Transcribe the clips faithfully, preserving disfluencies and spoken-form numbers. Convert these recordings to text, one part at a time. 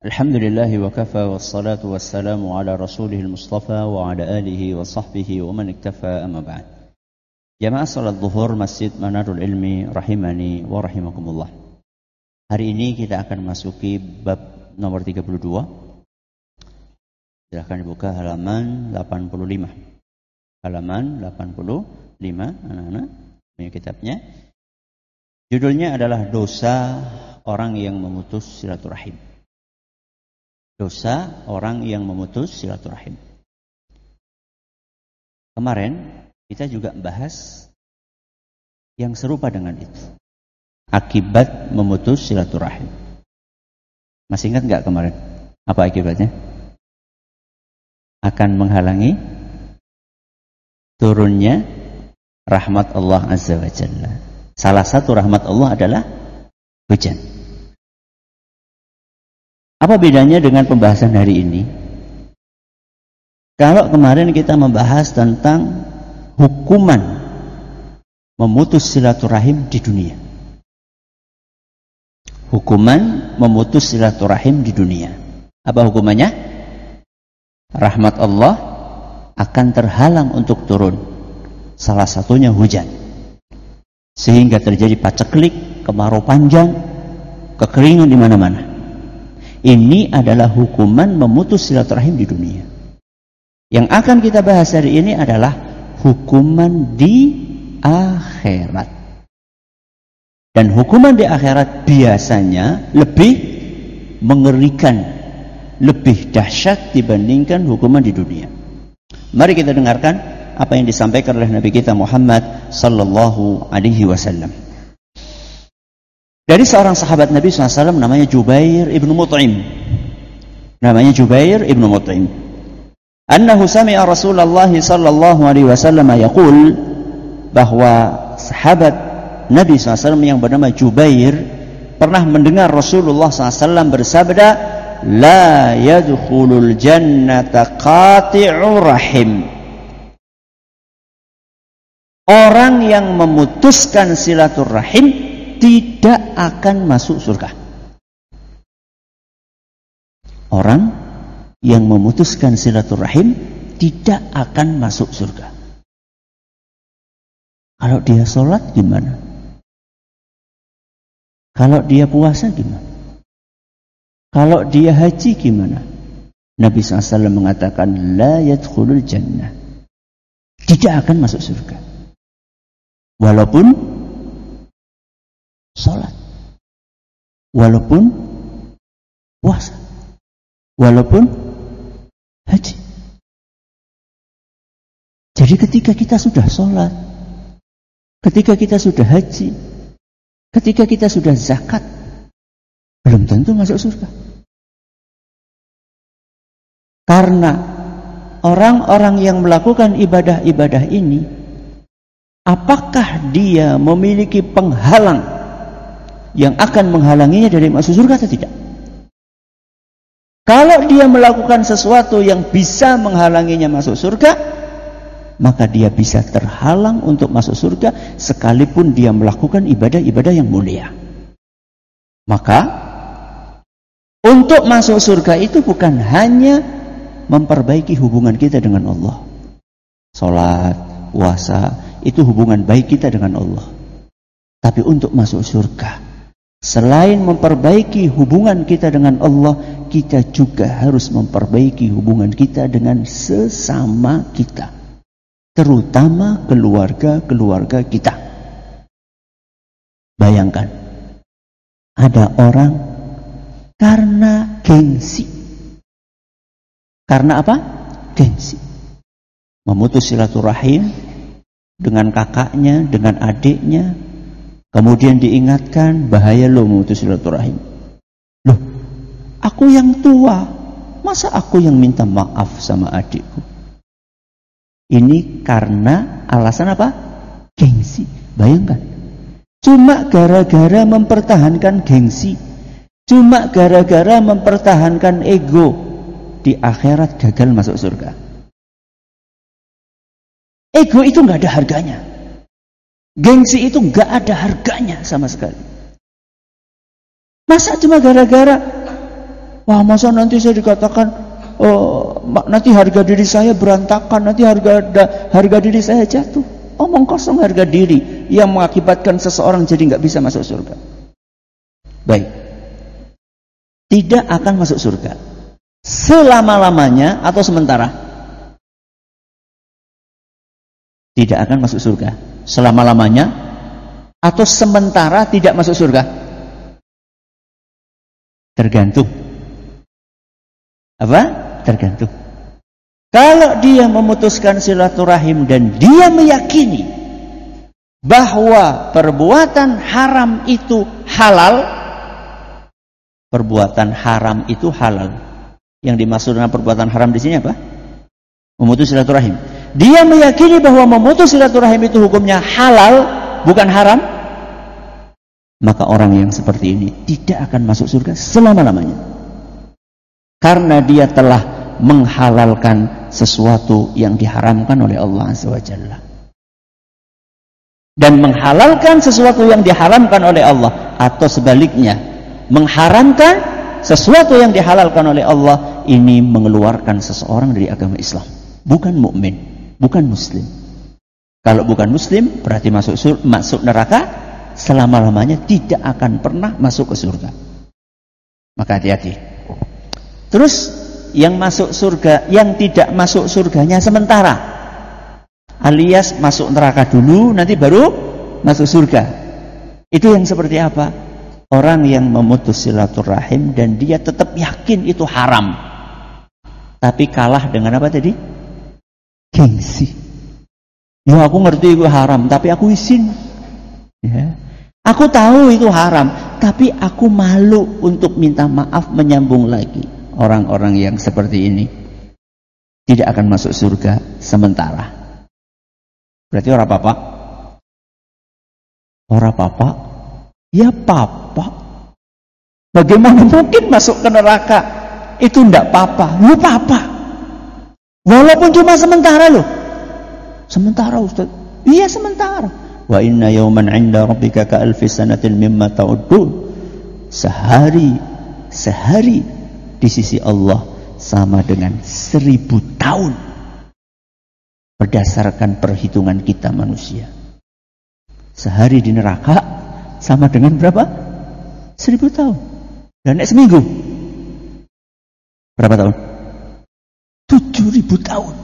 Alhamdulillahi wa kafa wassalatu wassalamu ala rasulihil mustafa wa ala alihi wa sahbihi wa man iktafa amma ba'd. Jamaah salat zuhur Masjid Manarul Ilmi rahimani wa rahimakumullah. Hari ini kita akan masuki bab nomor tiga puluh dua. Silahkan dibuka halaman delapan puluh lima. Halaman delapan puluh lima, anak-anak punya kitabnya. Judulnya adalah dosa orang yang memutus silaturahim. Dosa orang yang memutus silaturahim. Kemarin kita juga membahas yang serupa dengan itu. Akibat memutus silaturahim. Masih ingat nggak kemarin? Apa akibatnya? Akan menghalangi turunnya rahmat Allah Azza wa Jalla. Salah satu rahmat Allah adalah hujan. Apa bedanya dengan pembahasan hari ini? Kalau kemarin kita membahas tentang hukuman memutus silaturahim di dunia. Hukuman memutus silaturahim di dunia. Apa hukumannya? Rahmat Allah akan terhalang untuk turun. Salah satunya hujan. Sehingga terjadi paceklik, kemarau panjang, kekeringan di mana-mana. Ini adalah hukuman memutus silaturahim di dunia. Yang akan kita bahas hari ini adalah hukuman di akhirat. Dan hukuman di akhirat biasanya lebih mengerikan, lebih dahsyat dibandingkan hukuman di dunia. Mari kita dengarkan apa yang disampaikan oleh Nabi kita Muhammad sallallahu alaihi wasallam. Dari seorang sahabat Nabi shallallahu alaihi wasallam namanya Jubair ibnu Mut'im. Namanya Jubair ibnu Mut'im. Annahu sami'a Rasulullah sallallahu alaihi wasallam yaqul, bahwa sahabat Nabi shallallahu alaihi wasallam yang bernama Jubair pernah mendengar Rasulullah shallallahu alaihi wasallam bersabda, la yadkhulul jannata qati'u rahim. Orang yang memutuskan silaturahim tidak akan masuk surga. Orang yang memutuskan silaturahim tidak akan masuk surga. Kalau dia sholat gimana? Kalau dia puasa gimana? Kalau dia haji gimana? Nabi shallallahu alaihi wasallam mengatakan la yadkhulul jannah. Tidak akan masuk surga. Walaupun sholat, walaupun puasa, walaupun haji. Jadi ketika kita sudah sholat, ketika kita sudah haji, ketika kita sudah zakat, belum tentu masuk surga. Karena orang-orang yang melakukan ibadah-ibadah ini, apakah dia memiliki penghalang yang akan menghalanginya dari masuk surga atau tidak? Kalau dia melakukan sesuatu yang bisa menghalanginya masuk surga, maka dia bisa terhalang untuk masuk surga sekalipun dia melakukan ibadah-ibadah yang mulia. Maka untuk masuk surga itu bukan hanya memperbaiki hubungan kita dengan Allah. Salat, puasa, itu hubungan baik kita dengan Allah. Tapi untuk masuk surga, selain memperbaiki hubungan kita dengan Allah, kita juga harus memperbaiki hubungan kita dengan sesama kita, terutama keluarga-keluarga kita. Bayangkan, ada orang karena gengsi. Karena apa? Gengsi. Memutus silaturahim dengan kakaknya, dengan adiknya. Kemudian diingatkan, bahaya lo memutus silaturahim. Loh, aku yang tua, masa aku yang minta maaf sama adikku? Ini karena alasan apa? Gengsi. Bayangkan, cuma gara-gara mempertahankan gengsi, cuma gara-gara mempertahankan ego, di akhirat gagal masuk surga. Ego itu gak ada harganya. Gengsi itu gak ada harganya sama sekali. Masa cuma gara-gara Wah, masa nanti saya dikatakan oh, nanti harga diri saya berantakan, nanti harga harga diri saya jatuh. Omong kosong harga diri yang mengakibatkan seseorang jadi nggak bisa masuk surga. Baik, tidak akan masuk surga selama-lamanya atau sementara? Tidak akan masuk surga selama-lamanya atau sementara tidak masuk surga? Tergantung. Apa? Tergantung. Kalau dia memutuskan silaturahim dan dia meyakini bahwa perbuatan haram itu halal, perbuatan haram itu halal. Yang dimaksud dengan perbuatan haram di sini apa? Memutus silaturahim. Dia meyakini bahwa memutus silaturahim itu hukumnya halal, bukan haram. Maka orang yang seperti ini tidak akan masuk surga selama-lamanya. Karena dia telah menghalalkan sesuatu yang diharamkan oleh Allah Azza wa Jalla. Dan menghalalkan sesuatu yang diharamkan oleh Allah, atau sebaliknya, mengharamkan sesuatu yang dihalalkan oleh Allah, ini mengeluarkan seseorang dari agama Islam. Bukan mukmin, bukan muslim. Kalau bukan muslim berarti masuk sur, masuk neraka selama-lamanya, tidak akan pernah masuk ke surga. Maka hati-hati. Terus yang masuk surga, yang tidak masuk surganya sementara, alias masuk neraka dulu nanti baru masuk surga. Itu yang seperti apa? Orang yang memutus silaturahim dan dia tetap yakin itu haram, tapi kalah dengan apa tadi? Gengsi. Ya aku ngerti itu haram, tapi aku izin. Ya. Aku tahu itu haram, tapi aku malu untuk minta maaf, menyambung lagi. Orang-orang yang seperti ini tidak akan masuk surga sementara. Berarti orang apa-apa? Orang apa-apa? Ya apa-apa. Bagaimana mungkin masuk ke neraka itu tidak apa-apa? Ya apa-apa. Walaupun cuma sementara loh. Sementara Ustaz. Iya sementara. Wa inna yawman 'inda rabbika ka alfi sanatin mimma ta'uddun. Sehari sehari di sisi Allah sama dengan seribu tahun berdasarkan perhitungan kita manusia. Sehari di neraka sama dengan berapa? Seribu tahun. Dan naik seminggu berapa tahun? Tujuh ribu tahun.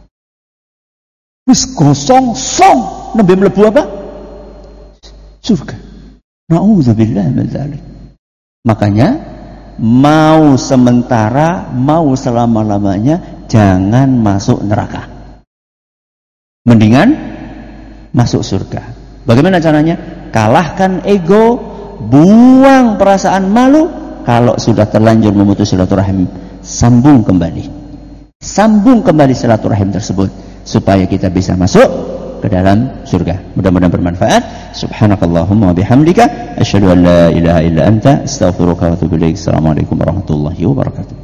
Wis kosong song nembe mlebu apa? Surga. Na'udzubillah min dzalik. Makanya mau sementara, mau selama-lamanya, jangan masuk neraka. Mendingan masuk surga. Bagaimana caranya? Kalahkan ego, buang perasaan malu. Kalau sudah terlanjur memutus silaturahim, sambung kembali. Sambung kembali silaturahim tersebut supaya kita bisa masuk ke dalam surga. Mudah-mudahan bermanfaat. Subhanakallahumma wa bihamdika asyhadu an la ilaha illa anta astaghfiruka wa atubu ilaik. Assalamualaikum warahmatullahi wabarakatuh.